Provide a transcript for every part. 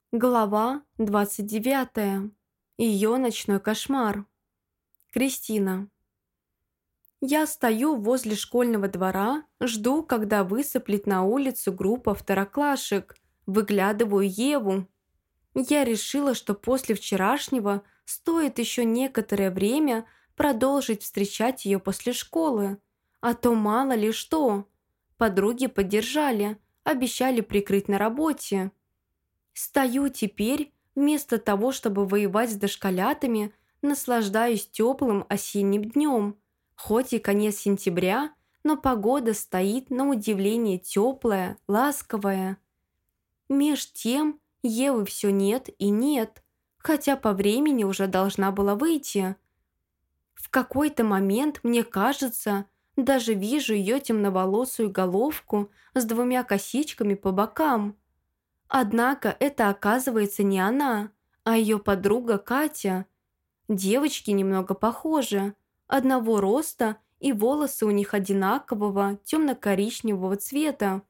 Глава 29. Ее ночной кошмар. Кристина. Я стою возле школьного двора, жду, когда высыплет на улицу группа второклашек. Выглядываю Еву. Я решила, что после вчерашнего стоит еще некоторое время продолжить встречать ее после школы. А то мало ли что. Подруги поддержали, обещали прикрыть на работе. Стою теперь, вместо того, чтобы воевать с дошколятами, наслаждаюсь теплым осенним днем. Хоть и конец сентября, но погода стоит на удивление теплая, ласковая. Меж тем Евы все нет и нет, хотя по времени уже должна была выйти. В какой-то момент, мне кажется, даже вижу ее темноволосую головку с двумя косичками по бокам. Однако это оказывается не она, а ее подруга Катя. Девочки немного похожи, одного роста и волосы у них одинакового темно-коричневого цвета.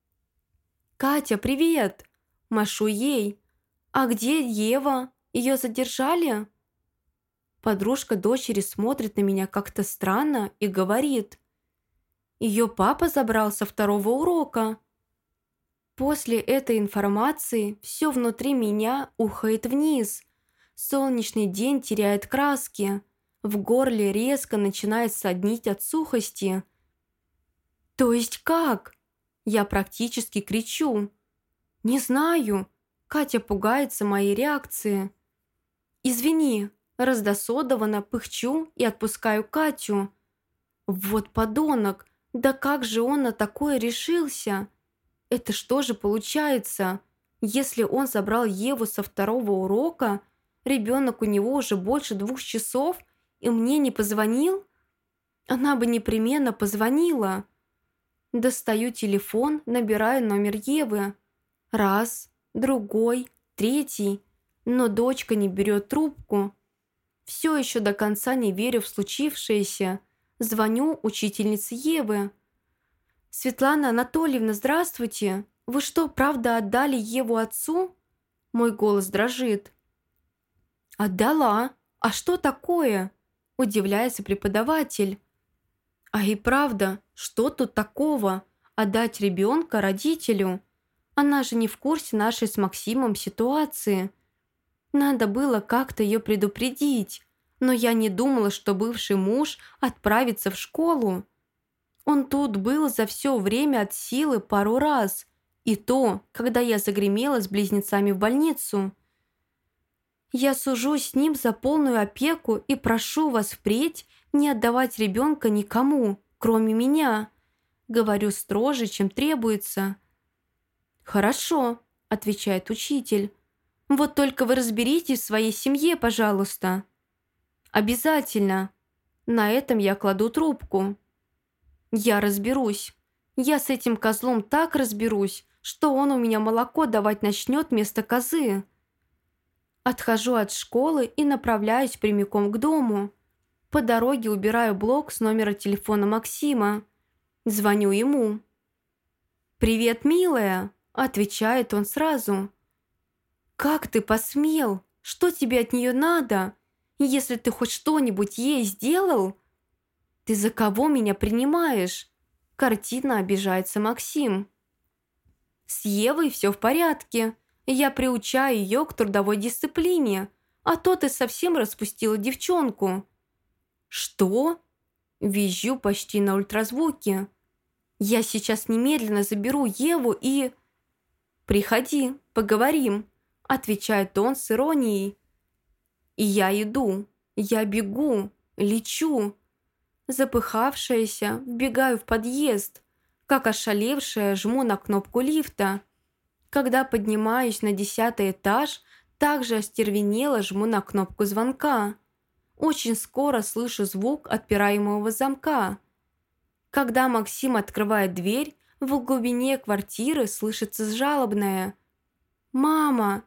«Катя, привет!» Машу ей. «А где Ева? Ее задержали?» Подружка дочери смотрит на меня как-то странно и говорит: «Ее папа забрал со второго урока». После этой информации все внутри меня ухает вниз. Солнечный день теряет краски. В горле резко начинает соднить от сухости. «То есть как?» Я практически кричу. «Не знаю». Катя пугается моей реакции. «Извини», раздосадованно пыхчу и отпускаю Катю. «Вот подонок, да как же он на такое решился?» Это что же получается? Если он забрал Еву со второго урока, ребенок у него уже больше 2 часов и мне не позвонил? Она бы непременно позвонила. Достаю телефон, набираю номер Евы. Раз, другой, третий. Но дочка не берет трубку. Все еще до конца не верю в случившееся. Звоню учительнице Евы. «Светлана Анатольевна, здравствуйте! Вы что, правда отдали Еву отцу?» Мой голос дрожит. «Отдала? А что такое?» Удивляется преподаватель. «А и правда, что тут такого? Отдать ребенка родителю? Она же не в курсе нашей с Максимом ситуации. Надо было как-то ее предупредить, но я не думала, что бывший муж отправится в школу. Он тут был за все время от силы пару раз, и то, когда я загремела с близнецами в больницу. Я сужусь с ним за полную опеку и прошу вас впредь не отдавать ребенка никому, кроме меня. Говорю строже, чем требуется. «Хорошо», – отвечает учитель. «Вот только вы разберитесь в своей семье, пожалуйста». «Обязательно». На этом я кладу трубку. «Я разберусь. Я с этим козлом так разберусь, что он у меня молоко давать начнет вместо козы». Отхожу от школы и направляюсь прямиком к дому. По дороге убираю блок с номера телефона Максима. Звоню ему. «Привет, милая», – отвечает он сразу. «Как ты посмел? Что тебе от нее надо? Если ты хоть что-нибудь ей сделал...» «Ты за кого меня принимаешь?» Картинно обижается Максим. «С Евой все в порядке. Я приучаю ее к трудовой дисциплине, а то ты совсем распустила девчонку». «Что?» Визжу почти на ультразвуке. «Я сейчас немедленно заберу Еву и...» «Приходи, поговорим», отвечает он с иронией. И я иду, я бегу, лечу. Запыхавшаяся, вбегаю в подъезд. Как ошалевшая, жму на кнопку лифта. Когда поднимаюсь на 10-й этаж, также остервенело жму на кнопку звонка. Очень скоро слышу звук отпираемого замка. Когда Максим открывает дверь, в глубине квартиры слышится жалобное: «Мама!»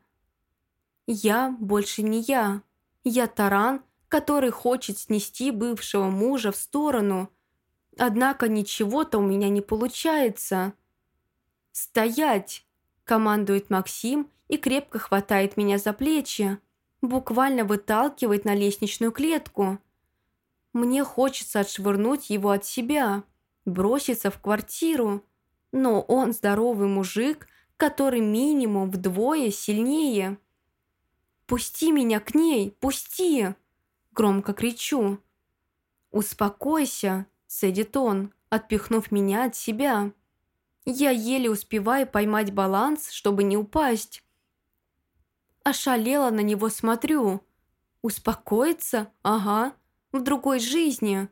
Я больше не я. Я таран, который хочет снести бывшего мужа в сторону. Однако ничего-то у меня не получается. «Стоять!» – командует Максим и крепко хватает меня за плечи, буквально выталкивает на лестничную клетку. Мне хочется отшвырнуть его от себя, броситься в квартиру, но он здоровый мужик, который минимум вдвое сильнее. «Пусти меня к ней, пусти!» – громко кричу. «Успокойся», – цедит он, отпихнув меня от себя. Я еле успеваю поймать баланс, чтобы не упасть. Ошалела на него смотрю. Успокоиться? Ага, в другой жизни.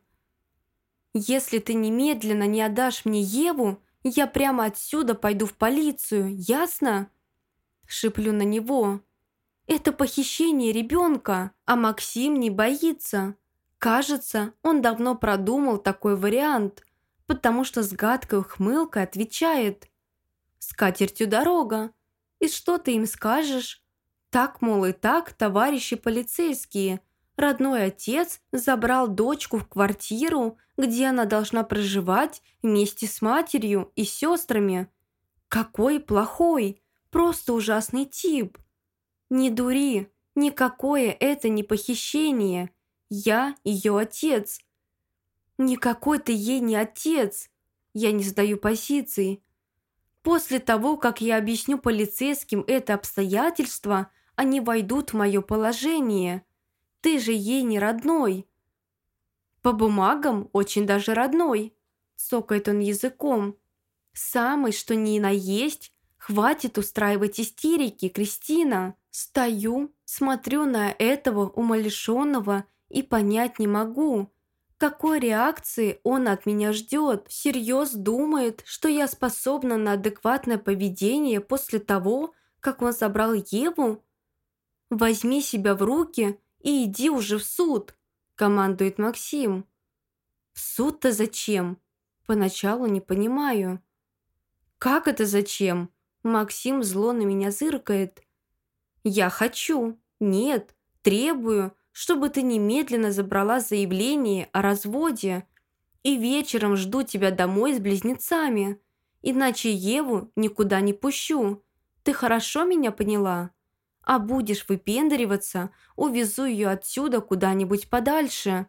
Если ты немедленно не отдашь мне Еву, я прямо отсюда пойду в полицию, ясно? Шиплю на него. Это похищение ребенка, а Максим не боится. Кажется, он давно продумал такой вариант, потому что с гадкой ухмылкой отвечает: «С катертью дорога. И что ты им скажешь? Так, мол, и так, товарищи полицейские. Родной отец забрал дочку в квартиру, где она должна проживать вместе с матерью и сестрами. Какой плохой, просто ужасный тип. Не дури, никакое это не похищение. Я ее отец». «Никакой ты ей не отец!» Я не сдаю позиции. После того, как я объясню полицейским это обстоятельство, они войдут в мое положение. Ты же ей не родной. По бумагам очень даже родной. Цокает он языком. Самый, что ни на есть. Хватит устраивать истерики, Кристина. Стою, смотрю на этого умалишенного и понять не могу, какой реакции он от меня ждет. Всерьез думает, что я способна на адекватное поведение после того, как он забрал Еву? «Возьми себя в руки и иди уже в суд», – командует Максим. «В суд-то зачем?» Поначалу не понимаю. «Как это зачем?» Максим зло на меня зыркает. «Я хочу, нет, требую, чтобы ты немедленно забрала заявление о разводе, и вечером жду тебя домой с близнецами, иначе Еву никуда не пущу. Ты хорошо меня поняла? А будешь выпендриваться, увезу ее отсюда куда-нибудь подальше».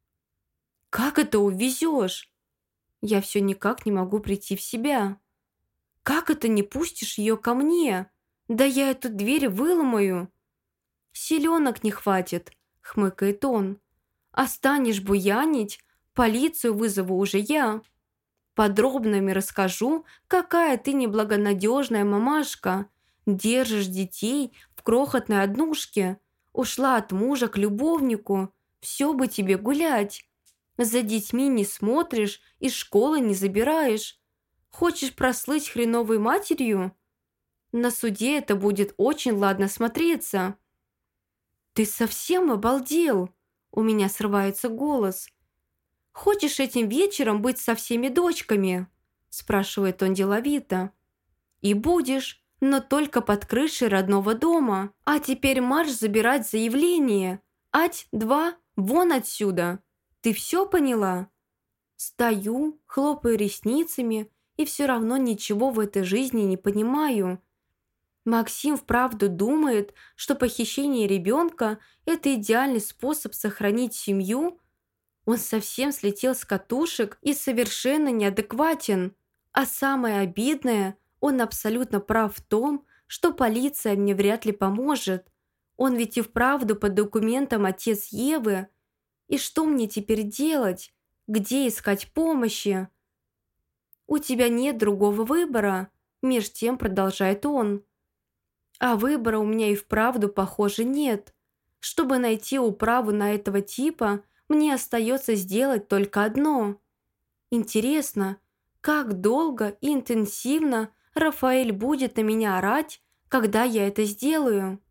«Как это увезешь?» Я все никак не могу прийти в себя. «Как это не пустишь ее ко мне? Да я эту дверь выломаю». «Селенок не хватит», — хмыкает он. «А станешь буянить, полицию вызову уже я. Подробными расскажу, какая ты неблагонадежная мамашка. Держишь детей в крохотной однушке. Ушла от мужа к любовнику. Все бы тебе гулять. За детьми не смотришь, из школы не забираешь. Хочешь прослыть хреновой матерью? На суде это будет очень ладно смотреться». «Ты совсем обалдел?» У меня срывается голос. «Хочешь этим вечером быть со всеми дочками?» Спрашивает он деловито. «И будешь, но только под крышей родного дома. А теперь марш забирать заявление. Ать-два, вон отсюда. Ты все поняла?» Стою, хлопаю ресницами и все равно ничего в этой жизни не понимаю. Максим вправду думает, что похищение ребенка – это идеальный способ сохранить семью? Он совсем слетел с катушек и совершенно неадекватен. А самое обидное, он абсолютно прав в том, что полиция мне вряд ли поможет. Он ведь и вправду по документам отец Евы. И что мне теперь делать? Где искать помощи? «У тебя нет другого выбора», – меж тем продолжает он. А выбора у меня и вправду, похоже, нет. Чтобы найти управу на этого типа, мне остается сделать только одно. Интересно, как долго и интенсивно Рафаэль будет на меня орать, когда я это сделаю?